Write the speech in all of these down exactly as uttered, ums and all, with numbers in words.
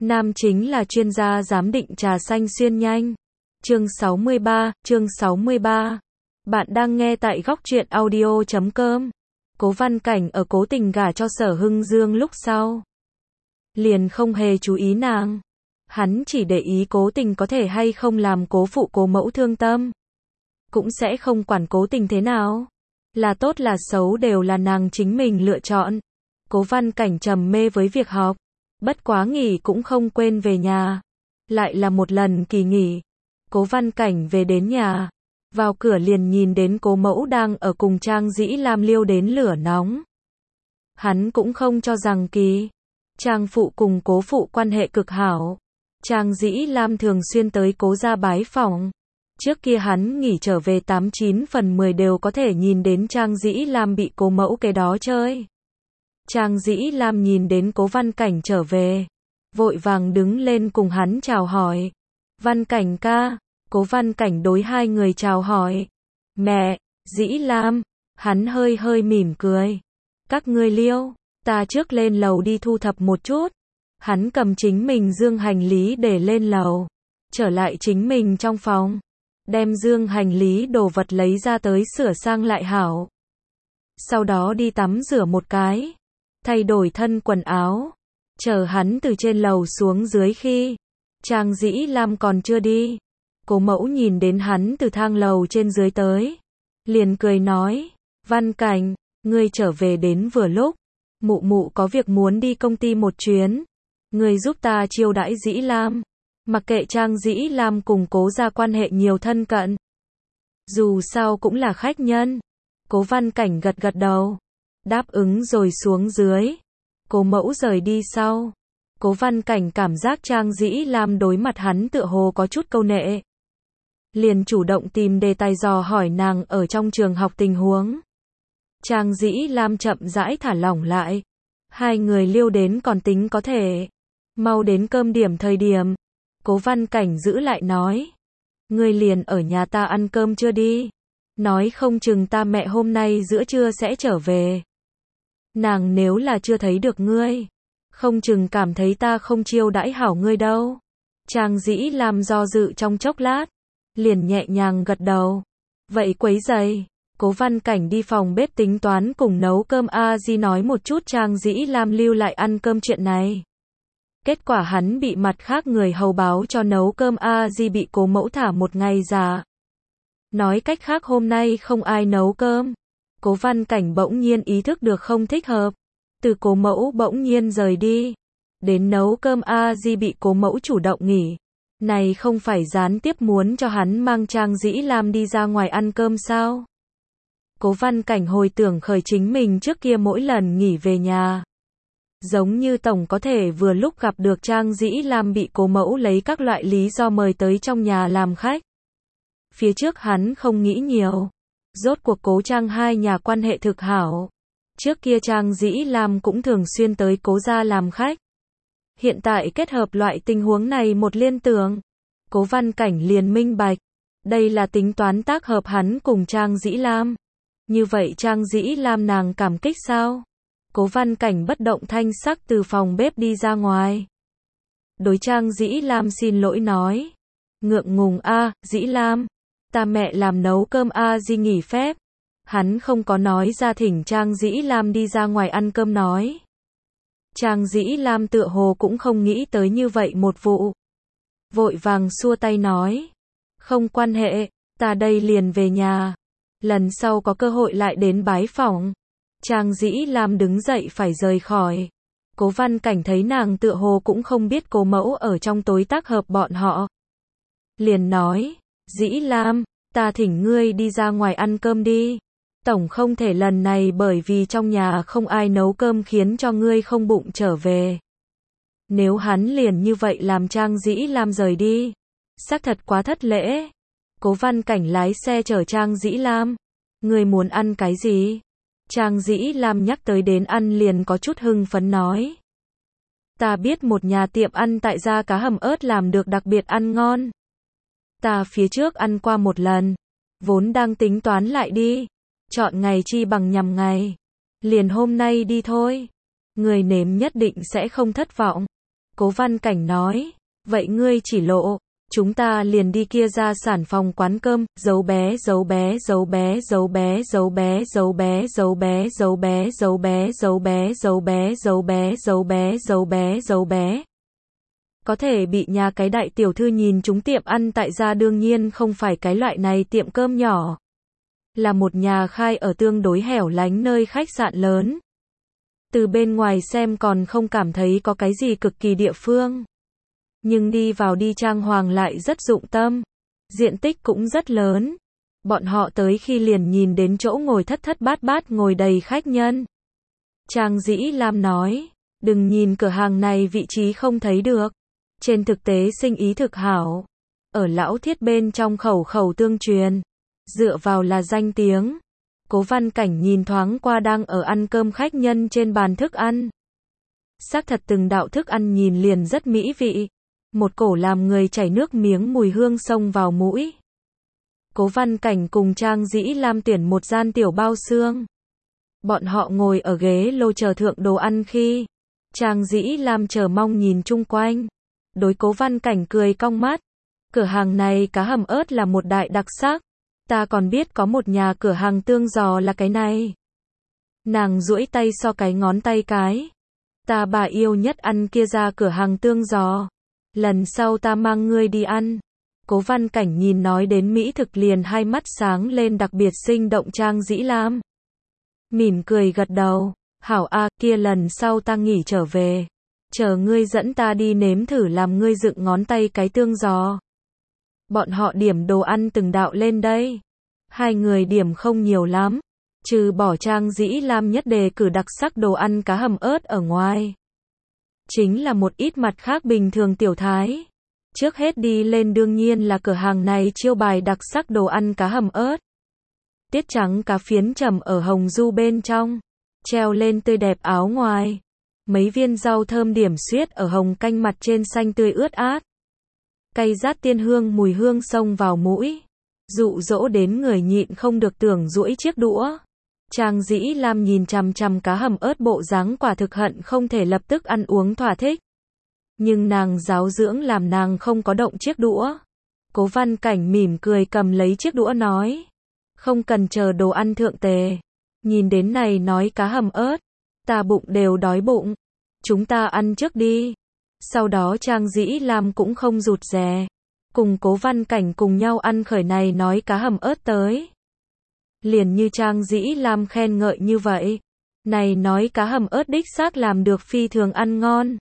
Nam chính là chuyên gia giám định trà xanh xuyên nhanh. Chương sáu mươi ba, chương sáu mươi ba. Bạn đang nghe tại góc truyện audio chấm com. Cố Văn Cảnh ở cố tình gả cho Sở Hưng Dương lúc sau. Liền không hề chú ý nàng. Hắn chỉ để ý cố tình có thể hay không làm cố phụ cố mẫu thương tâm. Cũng sẽ không quản cố tình thế nào. Là tốt là xấu đều là nàng chính mình lựa chọn. Cố Văn Cảnh trầm mê với việc học. Bất quá nghỉ cũng không quên về nhà. Lại là một lần kỳ nghỉ. Cố Văn Cảnh về đến nhà. Vào cửa liền nhìn đến cố mẫu đang ở cùng Trang Dĩ Lam liêu đến lửa nóng. Hắn cũng không cho rằng kỳ. Trang phụ cùng cố phụ quan hệ cực hảo. Trang Dĩ Lam thường xuyên tới cố gia bái phỏng. Trước kia hắn nghỉ trở về tám chín phần mười đều có thể nhìn đến Trang Dĩ Lam bị cố mẫu cái đó chơi. Trang Dĩ Lam nhìn đến cố Văn Cảnh trở về. Vội vàng đứng lên cùng hắn chào hỏi. Văn Cảnh ca. Cố Văn Cảnh đối hai người chào hỏi. Mẹ, Dĩ Lam. Hắn hơi hơi mỉm cười. Các ngươi liêu. Ta trước lên lầu đi thu thập một chút. Hắn cầm chính mình dương hành lý để lên lầu. Trở lại chính mình trong phòng. Đem dương hành lý đồ vật lấy ra tới sửa sang lại hảo. Sau đó đi tắm rửa một cái. Thay đổi thân quần áo. Chờ hắn từ trên lầu xuống dưới khi Trang Dĩ Lam còn chưa đi. Cố mẫu nhìn đến hắn từ thang lầu trên dưới tới. Liền cười nói. Văn Cảnh, ngươi trở về đến vừa lúc. Mụ mụ có việc muốn đi công ty một chuyến. Ngươi giúp ta chiêu đãi Dĩ Lam. Mặc kệ Trang Dĩ Lam cùng cố gia quan hệ nhiều thân cận. Dù sao cũng là khách nhân. Cố Văn Cảnh gật gật đầu. Đáp ứng rồi xuống dưới. Cố mẫu rời đi sau. Cố Văn Cảnh cảm giác Trang Dĩ Lam đối mặt hắn tựa hồ có chút câu nệ. Liền chủ động tìm đề tài dò hỏi nàng ở trong trường học tình huống. Trang Dĩ Lam chậm rãi thả lỏng lại. Hai người liêu đến còn tính có thể. Mau đến cơm điểm thời điểm. Cố Văn Cảnh giữ lại nói. Ngươi liền ở nhà ta ăn cơm chưa đi. Nói không chừng ta mẹ hôm nay giữa trưa sẽ trở về. Nàng nếu là chưa thấy được ngươi. Không chừng cảm thấy ta không chiêu đãi hảo ngươi đâu. Trang Dĩ Lam do dự trong chốc lát. Liền nhẹ nhàng gật đầu. Vậy quấy giày. Cố Văn Cảnh đi phòng bếp tính toán cùng nấu cơm a di nói một chút Trang Dĩ Lam lưu lại ăn cơm chuyện này. Kết quả hắn bị mặt khác người hầu báo cho nấu cơm a di bị cố mẫu thả một ngày giả. Nói cách khác hôm nay không ai nấu cơm. Cố Văn Cảnh bỗng nhiên ý thức được không thích hợp. Từ cố mẫu bỗng nhiên rời đi. Đến nấu cơm a di bị cố mẫu chủ động nghỉ. Này không phải gián tiếp muốn cho hắn mang Trang Dĩ Lam đi ra ngoài ăn cơm sao? Cố Văn Cảnh hồi tưởng khởi chính mình trước kia mỗi lần nghỉ về nhà. Giống như tổng có thể vừa lúc gặp được Trang Dĩ Lam bị cố mẫu lấy các loại lý do mời tới trong nhà làm khách. Phía trước hắn không nghĩ nhiều. Rốt cuộc cố Trang hai nhà quan hệ thực hảo. Trước kia Trang Dĩ Lam cũng thường xuyên tới cố gia làm khách. Hiện tại kết hợp loại tình huống này một liên tưởng. Cố Văn Cảnh liền minh bạch. Đây là tính toán tác hợp hắn cùng Trang Dĩ Lam. Như vậy Trang Dĩ Lam nàng cảm kích sao? Cố Văn Cảnh bất động thanh sắc từ phòng bếp đi ra ngoài. Đối Trang Dĩ Lam xin lỗi nói. Ngượng ngùng a, Dĩ Lam. Ta mẹ làm nấu cơm a di nghỉ phép. Hắn không có nói ra thỉnh Trang Dĩ Lam đi ra ngoài ăn cơm nói. Trang Dĩ Lam tựa hồ cũng không nghĩ tới như vậy một vụ. Vội vàng xua tay nói. Không quan hệ, ta đây liền về nhà. Lần sau có cơ hội lại đến bái phỏng. Trang Dĩ Lam đứng dậy phải rời khỏi. Cố Văn Cảnh thấy nàng tựa hồ cũng không biết cố mẫu ở trong tối tác hợp bọn họ. Liền nói. Dĩ Lam, ta thỉnh ngươi đi ra ngoài ăn cơm đi. Tổng không thể lần này bởi vì trong nhà không ai nấu cơm khiến cho ngươi không bụng trở về. Nếu hắn liền như vậy làm Trang Dĩ Lam rời đi. Xác thật quá thất lễ. Cố Văn Cảnh lái xe chở Trang Dĩ Lam. Ngươi muốn ăn cái gì? Trang Dĩ Lam nhắc tới đến ăn liền có chút hưng phấn nói. Ta biết một nhà tiệm ăn tại gia cá hầm ớt làm được đặc biệt ăn ngon. Ta phía trước ăn qua một lần. Vốn đang tính toán lại đi. Chọn ngày chi bằng nhằm ngày. Liền hôm nay đi thôi. Người nếm nhất định sẽ không thất vọng. Cố Văn Cảnh nói, vậy ngươi chỉ lộ, chúng ta liền đi kia ra sản phòng quán cơm, dấu bé dấu bé dấu bé dấu bé dấu bé dấu bé dấu bé dấu bé dấu bé dấu bé dấu bé dấu bé dấu bé dấu bé dấu bé. Có thể bị nhà cái đại tiểu thư nhìn chúng tiệm ăn tại gia đương nhiên không phải cái loại này tiệm cơm nhỏ. Là một nhà khai ở tương đối hẻo lánh nơi khách sạn lớn. Từ bên ngoài xem còn không cảm thấy có cái gì cực kỳ địa phương. Nhưng đi vào đi trang hoàng lại rất dụng tâm. Diện tích cũng rất lớn. Bọn họ tới khi liền nhìn đến chỗ ngồi thất thất bát bát ngồi đầy khách nhân. Trang Dĩ Lam nói, đừng nhìn cửa hàng này vị trí không thấy được. Trên thực tế sinh ý thực hảo. Ở lão thiết bên trong khẩu khẩu tương truyền. Dựa vào là danh tiếng. Cố Văn Cảnh nhìn thoáng qua đang ở ăn cơm khách nhân trên bàn thức ăn. Xác thật từng đạo thức ăn nhìn liền rất mỹ vị. Một cổ làm người chảy nước miếng mùi hương xông vào mũi. Cố Văn Cảnh cùng Trang Dĩ Lam tuyển một gian tiểu bao xương. Bọn họ ngồi ở ghế lô chờ thượng đồ ăn khi Trang Dĩ Lam chờ mong nhìn chung quanh. Đối Cố Văn Cảnh cười cong mắt. Cửa hàng này cá hầm ớt là một đại đặc sắc. Ta còn biết có một nhà cửa hàng tương giò là cái này. Nàng duỗi tay so cái ngón tay cái. Ta bà yêu nhất ăn kia ra cửa hàng tương giò. Lần sau ta mang ngươi đi ăn. Cố Văn Cảnh nhìn nói đến mỹ thực liền hai mắt sáng lên đặc biệt sinh động Trang Dĩ Lam. Mỉm cười gật đầu. Hảo a, kia lần sau ta nghỉ trở về. Chờ ngươi dẫn ta đi nếm thử làm ngươi dựng ngón tay cái tương giò. Bọn họ điểm đồ ăn từng đạo lên đây. Hai người điểm không nhiều lắm. Trừ bỏ Trang Dĩ Lam nhất đề cử đặc sắc đồ ăn cá hầm ớt ở ngoài. Chính là một ít mặt khác bình thường tiểu thái. Trước hết đi lên đương nhiên là cửa hàng này chiêu bài đặc sắc đồ ăn cá hầm ớt. Tiết trắng cá phiến trầm ở hồng du bên trong. Treo lên tươi đẹp áo ngoài. Mấy viên rau thơm điểm xuyết ở hồng canh mặt trên xanh tươi ướt át. Cay rát tiên hương mùi hương xông vào mũi. Dụ dỗ đến người nhịn không được tưởng duỗi chiếc đũa. Trang Dĩ Lam nhìn chằm chằm cá hầm ớt bộ dáng quả thực hận không thể lập tức ăn uống thỏa thích. Nhưng nàng giáo dưỡng làm nàng không có động chiếc đũa. Cố Văn Cảnh mỉm cười cầm lấy chiếc đũa nói. Không cần chờ đồ ăn thượng tề. Nhìn đến này nói cá hầm ớt. Ta bụng đều đói bụng. Chúng ta ăn trước đi. Sau đó Trang Dĩ Lam cũng không rụt rè. Cùng Cố Văn Cảnh cùng nhau ăn khởi này nói cá hầm ớt tới. Liền như Trang Dĩ Lam khen ngợi như vậy. Này nói cá hầm ớt đích xác làm được phi thường ăn ngon.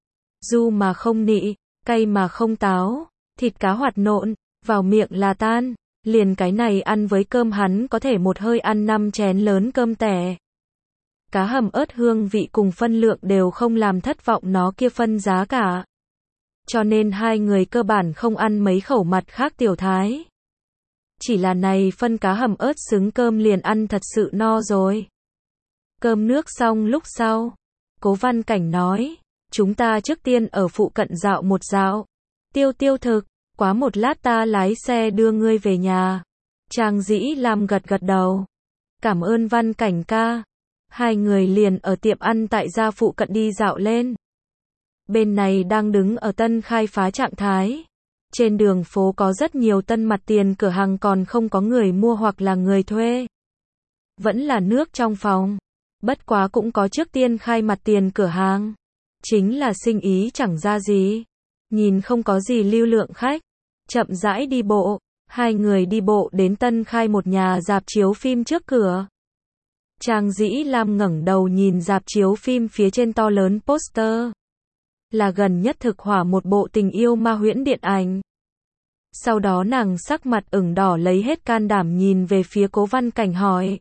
Du mà không nị, cay mà không táo, thịt cá hoạt nộn, vào miệng là tan. Liền cái này ăn với cơm hắn có thể một hơi ăn năm chén lớn cơm tẻ. Cá hầm ớt hương vị cùng phân lượng đều không làm thất vọng nó kia phân giá cả. Cho nên hai người cơ bản không ăn mấy khẩu mặt khác tiểu thái. Chỉ là này phân cá hầm ớt xứng cơm liền ăn thật sự no rồi. Cơm nước xong lúc sau. Cố Văn Cảnh nói. Chúng ta trước tiên ở phụ cận dạo một dạo. Tiêu tiêu thực. Quá một lát ta lái xe đưa ngươi về nhà. Trang Dĩ Lam gật gật đầu. Cảm ơn Văn Cảnh ca. Hai người liền ở tiệm ăn tại gia phụ cận đi dạo lên. Bên này đang đứng ở tân khai phá trạng thái. Trên đường phố có rất nhiều tân mặt tiền cửa hàng còn không có người mua hoặc là người thuê. Vẫn là nước trong phòng. Bất quá cũng có trước tiên khai mặt tiền cửa hàng. Chính là sinh ý chẳng ra gì. Nhìn không có gì lưu lượng khách. Chậm rãi đi bộ. Hai người đi bộ đến tân khai một nhà rạp chiếu phim trước cửa. Trang Dĩ Lam ngẩng đầu nhìn rạp chiếu phim phía trên to lớn poster. Là gần nhất thực hỏa một bộ tình yêu ma huyễn điện ảnh. Sau đó nàng sắc mặt ửng đỏ lấy hết can đảm nhìn về phía Cố Văn Cảnh hỏi.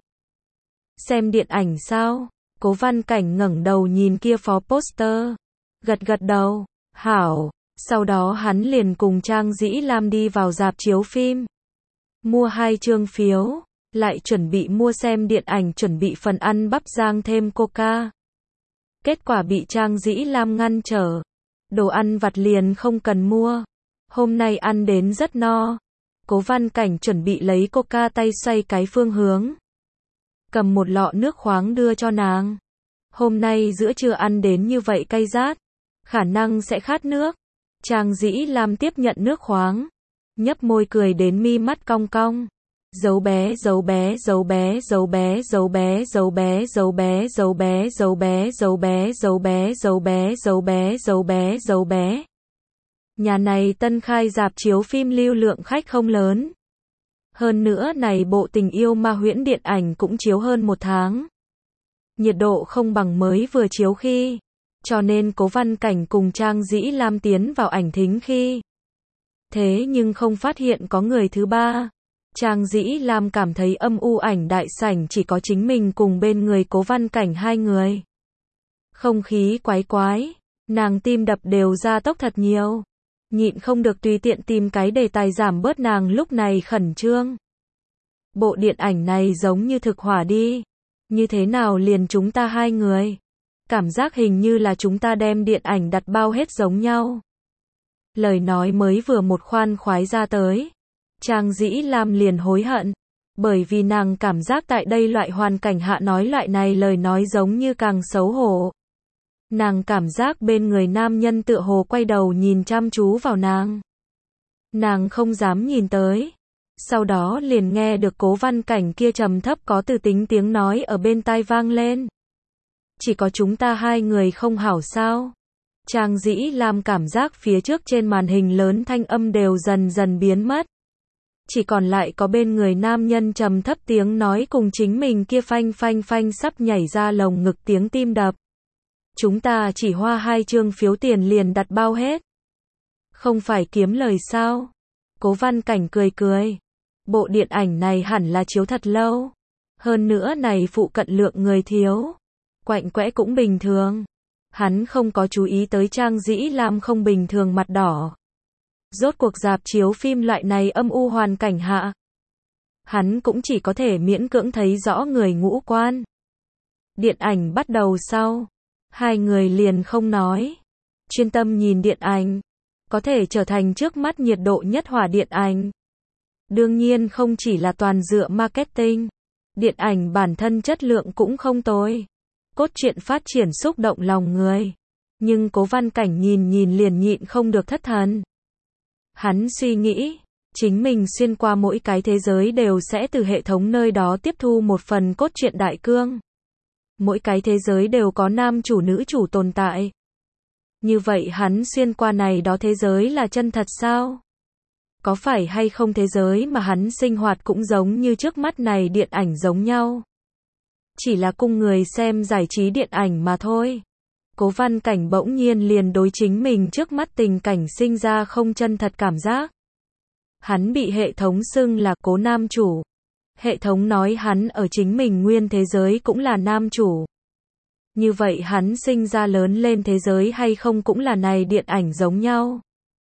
Xem điện ảnh sao? Cố Văn Cảnh ngẩng đầu nhìn kia phó poster. Gật gật đầu. Hảo. Sau đó hắn liền cùng Trang Dĩ Lam đi vào rạp chiếu phim. Mua hai chương phiếu. Lại chuẩn bị mua xem điện ảnh chuẩn bị phần ăn bắp rang thêm coca. Kết quả bị Trang Dĩ Lam ngăn trở. Đồ ăn vặt liền không cần mua. Hôm nay ăn đến rất no. Cố Văn Cảnh chuẩn bị lấy coca tay xoay cái phương hướng. Cầm một lọ nước khoáng đưa cho nàng. Hôm nay giữa trưa ăn đến như vậy cay rát. khả năng sẽ khát nước. Trang Dĩ Lam tiếp nhận nước khoáng, nhấp môi cười đến mi mắt cong cong. Dấu bé, dấu bé, dấu bé, dấu bé, dấu bé, dấu bé, dấu bé, dấu bé, dấu bé, dấu bé, dấu bé, dấu bé, dấu bé, dấu bé, dấu bé. Nhà này tân khai rạp chiếu phim lưu lượng khách không lớn. Hơn nữa này bộ Tình yêu ma huyễn điện ảnh cũng chiếu hơn một tháng. Nhiệt độ không bằng mới vừa chiếu khi. Cho nên Cố Văn Cảnh cùng Trang Dĩ Lam tiến vào ảnh thính khi. Thế nhưng không phát hiện có người thứ ba. Trang Dĩ Lam cảm thấy âm u, ảnh đại sảnh chỉ có chính mình cùng bên người Cố Văn Cảnh hai người. Không khí quái quái, nàng tim đập đều ra tốc thật nhiều. Nhịn không được tùy tiện tìm cái đề tài giảm bớt nàng lúc này khẩn trương. Bộ điện ảnh này giống như thực hỏa đi. Như thế nào liền chúng ta hai người? Cảm giác hình như là chúng ta đem điện ảnh đặt bao hết giống nhau. Lời nói mới vừa một khoan khoái ra tới. Trang Dĩ Lam liền hối hận. Bởi vì nàng cảm giác tại đây loại hoàn cảnh hạ nói loại này lời nói giống như càng xấu hổ. Nàng cảm giác bên người nam nhân tựa hồ quay đầu nhìn chăm chú vào nàng. Nàng không dám nhìn tới. Sau đó liền nghe được Cố Văn Cảnh kia trầm thấp có từ tính tiếng nói ở bên tai vang lên. Chỉ có chúng ta hai người không hảo sao? Trang Dĩ Lam cảm giác phía trước trên màn hình lớn thanh âm đều dần dần biến mất. Chỉ còn lại có bên người nam nhân trầm thấp tiếng nói cùng chính mình kia phanh phanh phanh sắp nhảy ra lồng ngực tiếng tim đập. Chúng ta chỉ hoa hai chương phiếu tiền liền đặt bao hết. Không phải kiếm lời sao? Cố Văn Cảnh cười cười. Bộ điện ảnh này hẳn là chiếu thật lâu. Hơn nữa này phụ cận lượng người thiếu. Quạnh quẽ cũng bình thường. Hắn không có chú ý tới Trang Dĩ Lam không bình thường mặt đỏ. Rốt cuộc rạp chiếu phim loại này âm u hoàn cảnh hạ. Hắn cũng chỉ có thể miễn cưỡng thấy rõ người ngũ quan. Điện ảnh bắt đầu sau. Hai người liền không nói. Chuyên tâm nhìn điện ảnh. Có thể trở thành trước mắt nhiệt độ nhất hỏa điện ảnh. Đương nhiên không chỉ là toàn dựa marketing. Điện ảnh bản thân chất lượng cũng không tồi. Cốt truyện phát triển xúc động lòng người. Nhưng Cố Văn Cảnh nhìn nhìn liền nhịn không được thất thần. Hắn suy nghĩ, chính mình xuyên qua mỗi cái thế giới đều sẽ từ hệ thống nơi đó tiếp thu một phần cốt truyện đại cương. Mỗi cái thế giới đều có nam chủ nữ chủ tồn tại. Như vậy hắn xuyên qua này đó thế giới là chân thật sao? Có phải hay không thế giới mà hắn sinh hoạt cũng giống như trước mắt này điện ảnh giống nhau? Chỉ là cung người xem giải trí điện ảnh mà thôi. Cố Văn Cảnh bỗng nhiên liền đối chính mình trước mắt tình cảnh sinh ra không chân thật cảm giác. Hắn bị hệ thống xưng là Cố nam chủ. Hệ thống nói hắn ở chính mình nguyên thế giới cũng là nam chủ. Như vậy hắn sinh ra lớn lên thế giới hay không cũng là này điện ảnh giống nhau.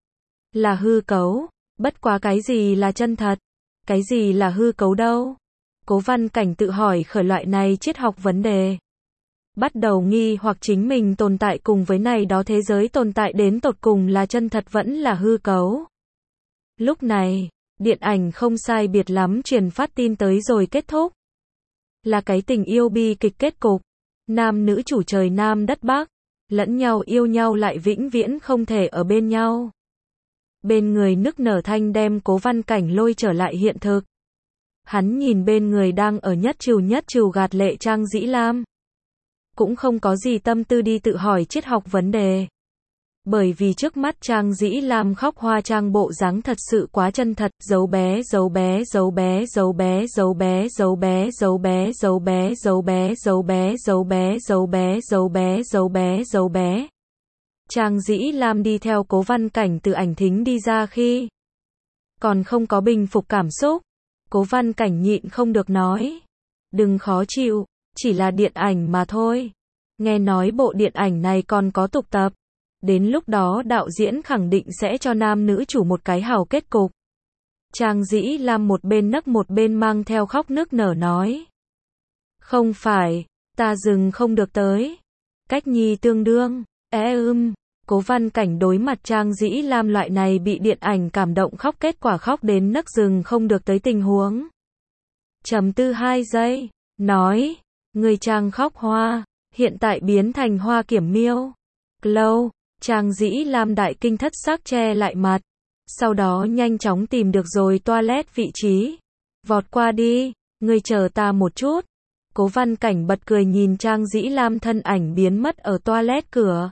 Là hư cấu, bất quá cái gì là chân thật, cái gì là hư cấu đâu. Cố Văn Cảnh tự hỏi khởi loại này triết học vấn đề. Bắt đầu nghi hoặc chính mình tồn tại cùng với này đó thế giới tồn tại đến tột cùng là chân thật vẫn là hư cấu. Lúc này, điện ảnh không sai biệt lắm truyền phát tin tới rồi kết thúc. Là cái tình yêu bi kịch kết cục. Nam nữ chủ trời Nam đất Bắc. Lẫn nhau yêu nhau lại vĩnh viễn không thể ở bên nhau. Bên người nức nở thanh đem Cố Văn Cảnh lôi trở lại hiện thực. Hắn nhìn bên người đang ở nhất trừ nhất trừ gạt lệ Trang Dĩ Lam. Cũng không có gì tâm tư đi tự hỏi triết học vấn đề. Bởi vì trước mắt Trang Dĩ Lam khóc hoa trang bộ dáng thật sự quá chân thật, dấu bé, dấu bé, dấu bé, dấu bé, dấu bé, dấu bé, dấu bé, dấu bé, dấu bé, dấu bé, dấu bé, dấu bé, dấu bé, dấu bé, dấu bé. Trang Dĩ Lam đi theo Cố Văn Cảnh từ ảnh thính đi ra khi còn không có bình phục cảm xúc. Cố Văn Cảnh nhịn không được nói. Đừng khó chịu, chỉ là điện ảnh mà thôi. Nghe nói bộ điện ảnh này còn có tục tập. Đến lúc đó đạo diễn khẳng định sẽ cho nam nữ chủ một cái hảo kết cục. Trang Dĩ Lam một bên nấc một bên mang theo khóc nức nở nói. Không phải, ta dừng không được tới. Cách nhi tương đương, é ưm. Cố Văn Cảnh đối mặt Trang Dĩ Lam loại này bị điện ảnh cảm động khóc kết quả khóc đến nấc dừng không được tới tình huống. Trầm tư hai giây, nói, người Trang khóc hoa, hiện tại biến thành hoa kiểm miêu. Lâu, Trang Dĩ Lam đại kinh thất sắc che lại mặt. Sau đó nhanh chóng tìm được rồi toilet vị trí. Vọt qua đi, ngươi chờ ta một chút. Cố Văn Cảnh bật cười nhìn Trang Dĩ Lam thân ảnh biến mất ở toilet cửa.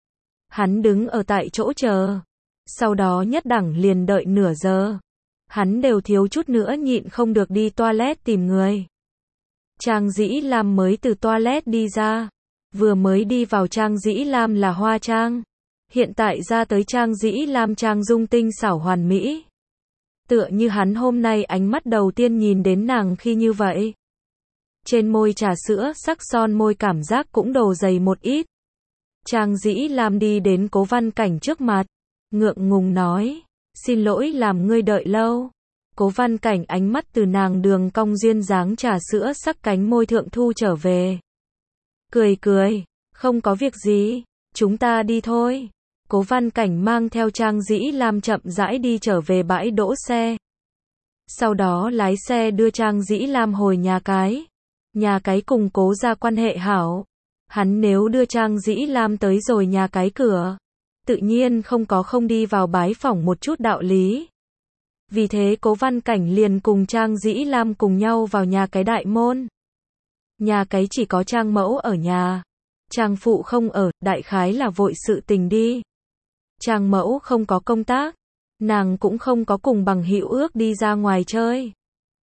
Hắn đứng ở tại chỗ chờ. Sau đó nhất đẳng liền đợi nửa giờ. Hắn đều thiếu chút nữa nhịn không được đi toilet tìm người. Trang Dĩ Lam mới từ toilet đi ra. Vừa mới đi vào Trang Dĩ Lam là Hoa Trang. Hiện tại ra tới Trang Dĩ Lam trang dung tinh xảo hoàn mỹ. Tựa như hắn hôm nay ánh mắt đầu tiên nhìn đến nàng khi như vậy. Trên môi trà sữa sắc son môi cảm giác cũng đồ dày một ít. Trang Dĩ Lam đi đến Cố Văn Cảnh trước mặt. Ngượng ngùng nói. Xin lỗi làm ngươi đợi lâu. Cố Văn Cảnh ánh mắt từ nàng đường cong duyên dáng trà sữa sắc cánh môi thượng thu trở về. Cười cười. Không có việc gì. Chúng ta đi thôi. Cố Văn Cảnh mang theo Trang Dĩ Lam chậm rãi đi trở về bãi đỗ xe. Sau đó lái xe đưa Trang Dĩ Lam hồi nhà cái. Nhà cái cùng Cố gia quan hệ hảo. Hắn nếu đưa Trang Dĩ Lam tới rồi nhà cái cửa, tự nhiên không có không đi vào bái phỏng một chút đạo lý. Vì thế Cố Văn Cảnh liền cùng Trang Dĩ Lam cùng nhau vào nhà cái đại môn. Nhà cái chỉ có Trang mẫu ở nhà. Trang phụ không ở, đại khái là vội sự tình đi. Trang mẫu không có công tác. Nàng cũng không có cùng bằng hữu ước đi ra ngoài chơi.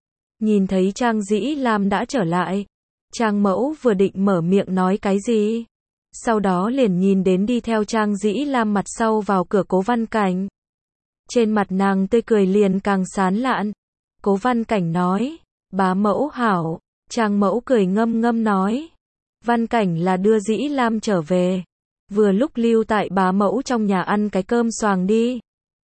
Nhìn thấy Trang Dĩ Lam đã trở lại. Trang mẫu vừa định mở miệng nói cái gì. Sau đó liền nhìn đến đi theo Trang Dĩ Lam mặt sau vào cửa Cố Văn Cảnh. Trên mặt nàng tươi cười liền càng sán lạn. Cố Văn Cảnh nói. Bá mẫu hảo. Trang mẫu cười ngâm ngâm nói. Văn Cảnh là đưa Dĩ Lam trở về. Vừa lúc lưu tại bá mẫu trong nhà ăn cái cơm xoàng đi.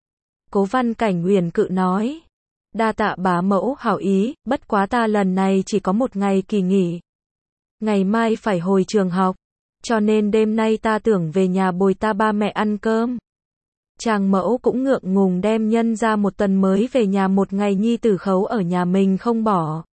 Cố Văn Cảnh huyền cự nói. Đa tạ bá mẫu hảo ý, bất quá ta lần này chỉ có một ngày kỳ nghỉ. Ngày mai phải hồi trường học. Cho nên đêm nay ta tưởng về nhà bồi ta ba mẹ ăn cơm. Trang mẫu cũng ngượng ngùng đem nhân ra một tuần mới về nhà một ngày nhi tử khấu ở nhà mình không bỏ.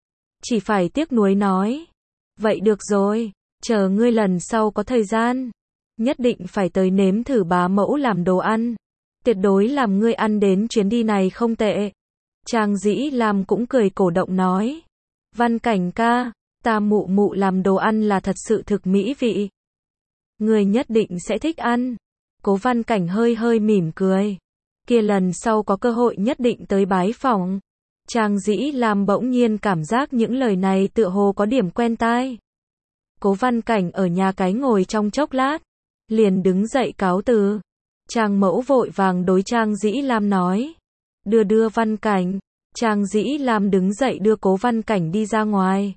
Chỉ phải tiếc nuối nói. Vậy được rồi, chờ ngươi lần sau có thời gian. Nhất định phải tới nếm thử bá mẫu làm đồ ăn. Tuyệt đối làm ngươi ăn đến chuyến đi này không tệ. Trang Dĩ Lam cũng cười cổ động nói. Văn Cảnh ca, ta mụ mụ làm đồ ăn là thật sự thực mỹ vị. Ngươi nhất định sẽ thích ăn. Cố Văn Cảnh hơi hơi mỉm cười. Kia lần sau có cơ hội nhất định tới bái phỏng. Trang Dĩ Lam bỗng nhiên cảm giác những lời này tựa hồ có điểm quen tai. Cố Văn Cảnh ở nhà cái ngồi trong chốc lát. Liền đứng dậy cáo từ. Trang mẫu vội vàng đối Trang Dĩ Lam nói. Đưa đưa Văn Cảnh. Trang Dĩ Lam đứng dậy đưa Cố Văn Cảnh đi ra ngoài.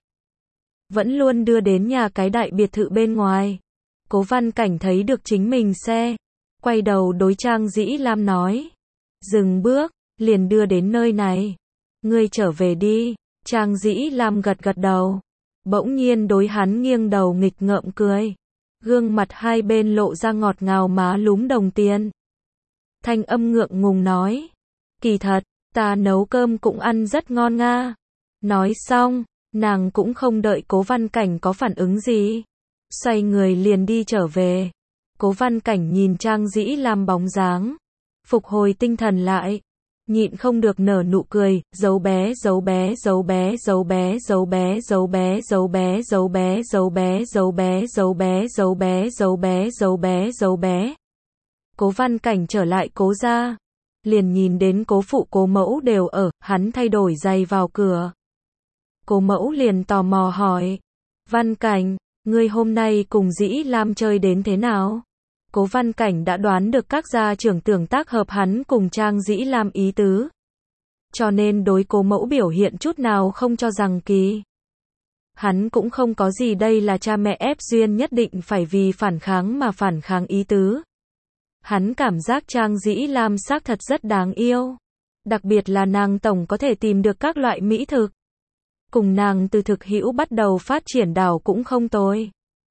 Vẫn luôn đưa đến nhà cái đại biệt thự bên ngoài. Cố Văn Cảnh thấy được chính mình xe. Quay đầu đối Trang Dĩ Lam nói. Dừng bước, liền đưa đến nơi này. Ngươi trở về đi. Trang Dĩ Lam gật gật đầu. Bỗng nhiên đối hắn nghiêng đầu nghịch ngợm cười. Gương mặt hai bên lộ ra ngọt ngào má lúm đồng tiền. Thanh âm ngượng ngùng nói. Kỳ thật, ta nấu cơm cũng ăn rất ngon nga. Nói xong, nàng cũng không đợi Cố Văn Cảnh có phản ứng gì. Xoay người liền đi trở về. Cố Văn Cảnh nhìn Trang Dĩ Lam bóng dáng. Phục hồi tinh thần lại. Nhịn không được nở nụ cười, dấu bé dấu bé dấu bé dấu bé dấu bé dấu bé dấu bé dấu bé dấu bé dấu bé dấu bé dấu bé dấu bé dấu bé dấu bé. Cố Văn Cảnh trở lại Cố gia, liền nhìn đến Cố phụ Cố mẫu đều ở, hắn thay đổi giày vào cửa. Cố mẫu liền tò mò hỏi, Văn Cảnh, ngươi hôm nay cùng Dĩ Lam chơi đến thế nào? Cố Văn Cảnh đã đoán được các gia trưởng tưởng tác hợp hắn cùng Trang Dĩ Lam ý tứ. Cho nên đối Cố mẫu biểu hiện chút nào không cho rằng kỳ. Hắn cũng không có gì đây là cha mẹ ép duyên nhất định phải vì phản kháng mà phản kháng ý tứ. Hắn cảm giác Trang Dĩ Lam xác thật rất đáng yêu. Đặc biệt là nàng tổng có thể tìm được các loại mỹ thực. Cùng nàng từ thực hữu bắt đầu phát triển đảo cũng không tồi.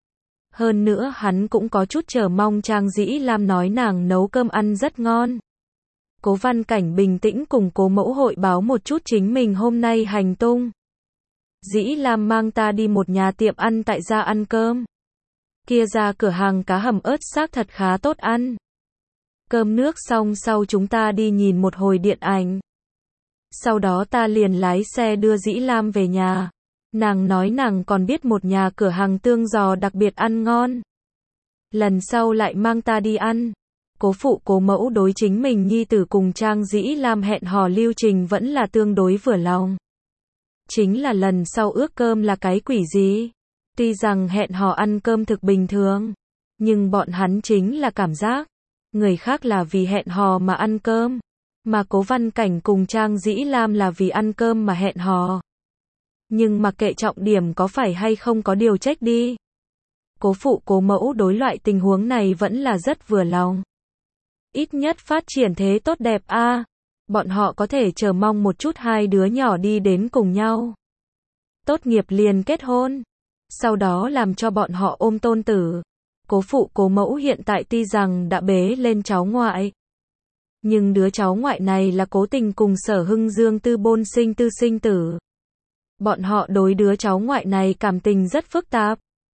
Hơn nữa hắn cũng có chút chờ mong Trang Dĩ Lam nói nàng nấu cơm ăn rất ngon. Cố Văn Cảnh bình tĩnh cùng Cố mẫu hội báo một chút chính mình hôm nay hành tung. Dĩ Lam mang ta đi một nhà tiệm ăn tại gia ăn cơm. Kia ra cửa hàng cá hầm ớt xác thật khá tốt ăn. Cơm nước xong sau chúng ta đi nhìn một hồi điện ảnh. Sau đó ta liền lái xe đưa Dĩ Lam về nhà. Nàng nói nàng còn biết một nhà cửa hàng tương giò đặc biệt ăn ngon. Lần sau lại mang ta đi ăn. Cố phụ cố mẫu đối chính mình nhi tử cùng Trang Dĩ Lam hẹn hò lưu trình vẫn là tương đối vừa lòng. Chính là lần sau ước cơm là cái quỷ gì? Tuy rằng hẹn hò ăn cơm thực bình thường, nhưng bọn hắn chính là cảm giác người khác là vì hẹn hò mà ăn cơm, mà Cố Văn Cảnh cùng Trang Dĩ Lam là vì ăn cơm mà hẹn hò. Nhưng mà kệ trọng điểm có phải hay không có điều trách đi. Cố phụ cố mẫu đối loại tình huống này vẫn là rất vừa lòng. Ít nhất phát triển thế tốt đẹp a, à. Bọn họ có thể chờ mong một chút hai đứa nhỏ đi đến cùng nhau. Tốt nghiệp liền kết hôn. Sau đó làm cho bọn họ ôm tôn tử. Cố phụ cố mẫu hiện tại tuy rằng đã bế lên cháu ngoại. Nhưng đứa cháu ngoại này là Cố Tình cùng Sở Hưng Dương tư bôn sinh tư sinh tử. Bọn họ đối đứa cháu ngoại này cảm tình rất phức tạp.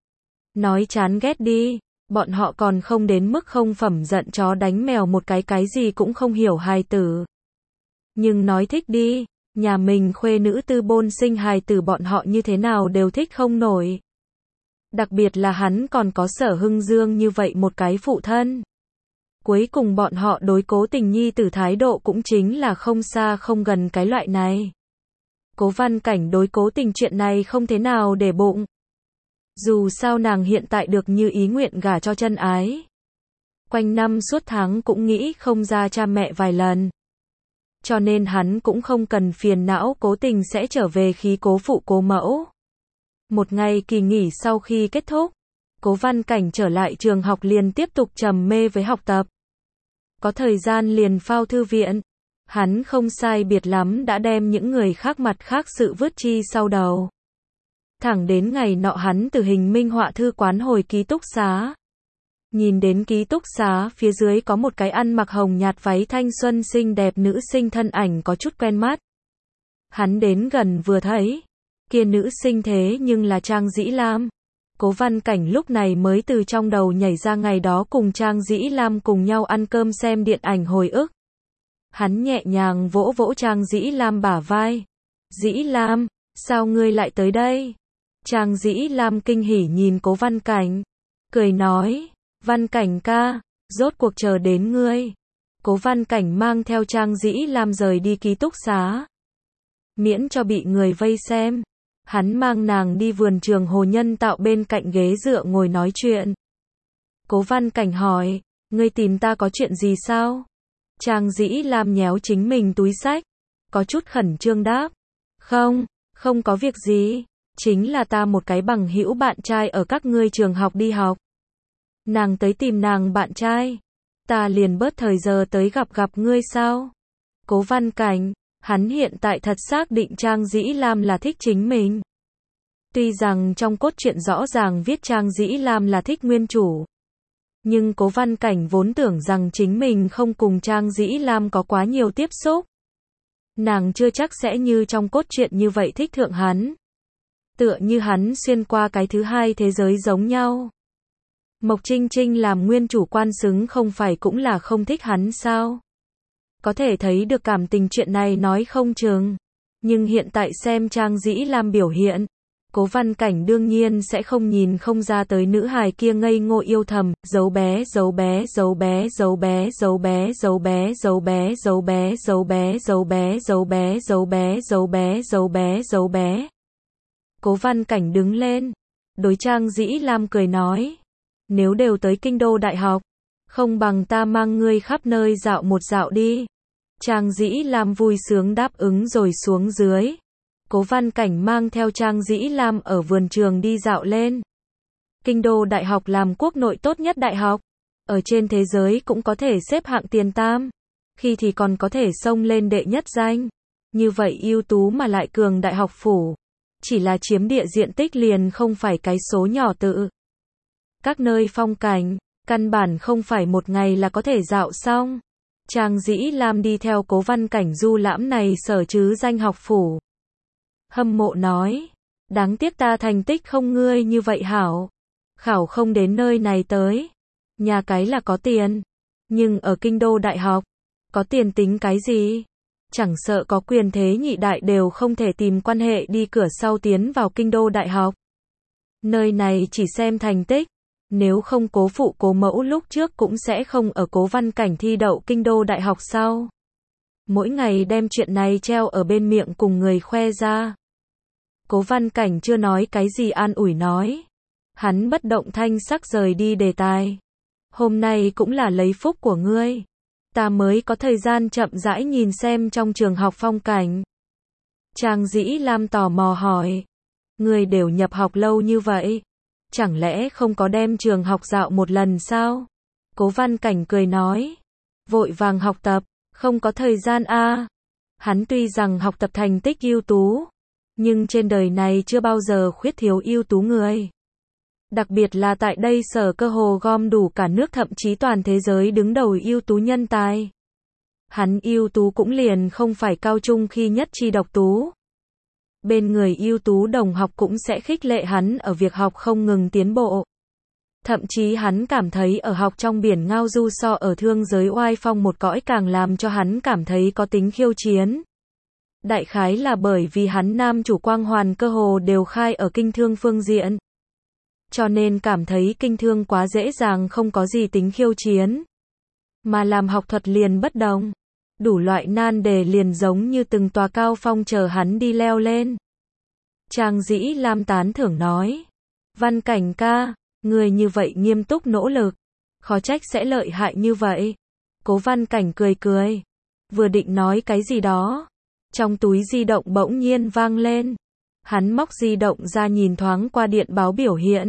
Nói chán ghét đi, bọn họ còn không đến mức không phẩm giận chó đánh mèo một cái cái gì cũng không hiểu hài tử. Nhưng nói thích đi, nhà mình khuê nữ tư bôn sinh hài tử bọn họ như thế nào đều thích không nổi. Đặc biệt là hắn còn có Sở Hưng Dương như vậy một cái phụ thân. Cuối cùng bọn họ đối Cố Tình nhi tử thái độ cũng chính là không xa không gần cái loại này. Cố Văn Cảnh đối Cố Tình chuyện này không thế nào để bụng. Dù sao nàng hiện tại được như ý nguyện gả cho chân ái. Quanh năm suốt tháng cũng nghĩ không ra cha mẹ vài lần. Cho nên hắn cũng không cần phiền não Cố Tình sẽ trở về khí cố phụ cố mẫu. Một ngày kỳ nghỉ sau khi kết thúc, Cố Văn Cảnh trở lại trường học liền tiếp tục trầm mê với học tập. Có thời gian liền phao thư viện. Hắn không sai biệt lắm đã đem những người khác mặt khác sự vứt chi sau đầu. Thẳng đến ngày nọ hắn từ Hình Minh họa thư quán hồi ký túc xá. Nhìn đến ký túc xá phía dưới có một cái ăn mặc hồng nhạt váy thanh xuân xinh đẹp nữ sinh thân ảnh có chút quen mắt. Hắn đến gần vừa thấy, kia nữ sinh thế nhưng là Trang Dĩ Lam. Cố Văn Cảnh lúc này mới từ trong đầu nhảy ra ngày đó cùng Trang Dĩ Lam cùng nhau ăn cơm xem điện ảnh hồi ức. Hắn nhẹ nhàng vỗ vỗ Trang Dĩ Lam bả vai. Dĩ Lam, sao ngươi lại tới đây? Trang Dĩ Lam kinh hỉ nhìn Cố Văn Cảnh. Cười nói, Văn Cảnh ca, rốt cuộc chờ đến ngươi. Cố Văn Cảnh mang theo Trang Dĩ Lam rời đi ký túc xá. Miễn cho bị người vây xem. Hắn mang nàng đi vườn trường hồ nhân tạo bên cạnh ghế dựa ngồi nói chuyện. Cố Văn Cảnh hỏi, ngươi tìm ta có chuyện gì sao? Trang Dĩ Lam nhéo chính mình túi xách, có chút khẩn trương đáp. Không, không có việc gì, chính là ta một cái bằng hữu bạn trai ở các ngươi trường học đi học. Nàng tới tìm nàng bạn trai, ta liền bớt thời giờ tới gặp gặp ngươi sao? Cố Văn Cảnh, hắn hiện tại thật xác định Trang Dĩ Lam là thích chính mình. Tuy rằng trong cốt truyện rõ ràng viết Trang Dĩ Lam là thích nguyên chủ. Nhưng Cố Văn Cảnh vốn tưởng rằng chính mình không cùng Trang Dĩ Lam có quá nhiều tiếp xúc. Nàng chưa chắc sẽ như trong cốt truyện như vậy thích thượng hắn. Tựa như hắn xuyên qua cái thứ hai thế giới giống nhau. Mộc Trinh Trinh làm nguyên chủ quan xứng không phải cũng là không thích hắn sao? Có thể thấy được cảm tình chuyện này nói không chừng. Nhưng hiện tại xem Trang Dĩ Lam biểu hiện, Cố Văn Cảnh đương nhiên sẽ không nhìn không ra tới nữ hài kia ngây ngô yêu thầm, giấu bé, giấu bé, giấu bé, giấu bé, giấu bé, giấu bé, giấu bé, giấu bé, giấu bé, giấu bé, giấu bé, giấu bé, giấu bé, giấu bé, giấu bé. Cố Văn Cảnh đứng lên, đối Trang Dĩ Lam cười nói, nếu đều tới Kinh Đô Đại học, không bằng ta mang ngươi khắp nơi dạo một dạo đi. Trang Dĩ Lam vui sướng đáp ứng rồi xuống dưới. Cố Văn Cảnh mang theo Trang Dĩ Lam ở vườn trường đi dạo lên. Kinh Đô Đại học làm quốc nội tốt nhất đại học. Ở trên thế giới cũng có thể xếp hạng tiền tam. Khi thì còn có thể xông lên đệ nhất danh. Như vậy ưu tú mà lại cường đại học phủ. Chỉ là chiếm địa diện tích liền không phải cái số nhỏ tự. Các nơi phong cảnh, căn bản không phải một ngày là có thể dạo xong. Trang Dĩ Lam đi theo Cố Văn Cảnh du lãm này sở chứ danh học phủ. Hâm mộ nói, đáng tiếc ta thành tích không ngươi như vậy hảo. Khảo không đến nơi này tới. Nhà cái là có tiền. Nhưng ở kinh đô đại học, có tiền tính cái gì? Chẳng sợ có quyền thế nhị đại đều không thể tìm quan hệ đi cửa sau tiến vào kinh đô đại học. Nơi này chỉ xem thành tích. Nếu không cố phụ cố mẫu lúc trước cũng sẽ không ở Cố Văn Cảnh thi đậu kinh đô đại học sau. Mỗi ngày đem chuyện này treo ở bên miệng cùng người khoe ra. Cố Văn Cảnh chưa nói cái gì an ủi nói. Hắn bất động thanh sắc rời đi đề tài. Hôm nay cũng là lấy phúc của ngươi. Ta mới có thời gian chậm rãi nhìn xem trong trường học phong cảnh. Trang Dĩ Lam tò mò hỏi. Ngươi đều nhập học lâu như vậy. Chẳng lẽ không có đem trường học dạo một lần sao? Cố Văn Cảnh cười nói. Vội vàng học tập, không có thời gian a. À. Hắn tuy rằng học tập thành tích ưu tú, nhưng trên đời này chưa bao giờ khuyết thiếu ưu tú người. Đặc biệt là tại đây Sở Cơ hồ gom đủ cả nước thậm chí toàn thế giới đứng đầu ưu tú nhân tài. Hắn ưu tú cũng liền không phải cao trung khi nhất chi độc tú. Bên người ưu tú đồng học cũng sẽ khích lệ hắn ở việc học không ngừng tiến bộ. Thậm chí hắn cảm thấy ở học trong biển ngao du so ở thương giới oai phong một cõi càng làm cho hắn cảm thấy có tính khiêu chiến. Đại khái là bởi vì hắn nam chủ quang hoàn cơ hồ đều khai ở kinh thương phương diện. Cho nên cảm thấy kinh thương quá dễ dàng không có gì tính khiêu chiến. Mà làm học thuật liền bất đồng. Đủ loại nan đề liền giống như từng tòa cao phong chờ hắn đi leo lên. Trang Dĩ Lam tán thưởng nói. Văn Cảnh ca, người như vậy nghiêm túc nỗ lực. Khó trách sẽ lợi hại như vậy. Cố Văn Cảnh cười cười. Vừa định nói cái gì đó. Trong túi di động bỗng nhiên vang lên. Hắn móc di động ra nhìn thoáng qua điện báo biểu hiện.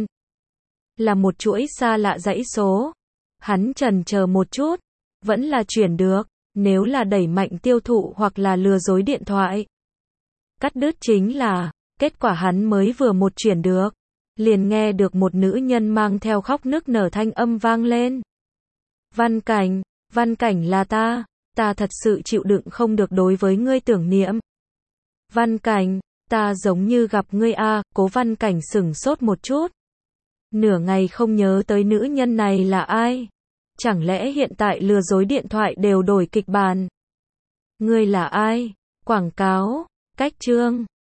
Là một chuỗi xa lạ dãy số. Hắn chần chờ một chút. Vẫn là chuyển được. Nếu là đẩy mạnh tiêu thụ hoặc là lừa dối điện thoại. Cắt đứt chính là, kết quả hắn mới vừa một chuyển được. Liền nghe được một nữ nhân mang theo khóc nức nở thanh âm vang lên. Văn Cảnh, Văn Cảnh là ta, ta thật sự chịu đựng không được đối với ngươi tưởng niệm. Văn Cảnh, ta giống như gặp ngươi a. Cố Văn Cảnh sửng sốt một chút. Nửa ngày không nhớ tới nữ nhân này là ai. Chẳng lẽ hiện tại lừa dối điện thoại đều đổi kịch bản? Ngươi là ai? Quảng cáo, cách chương.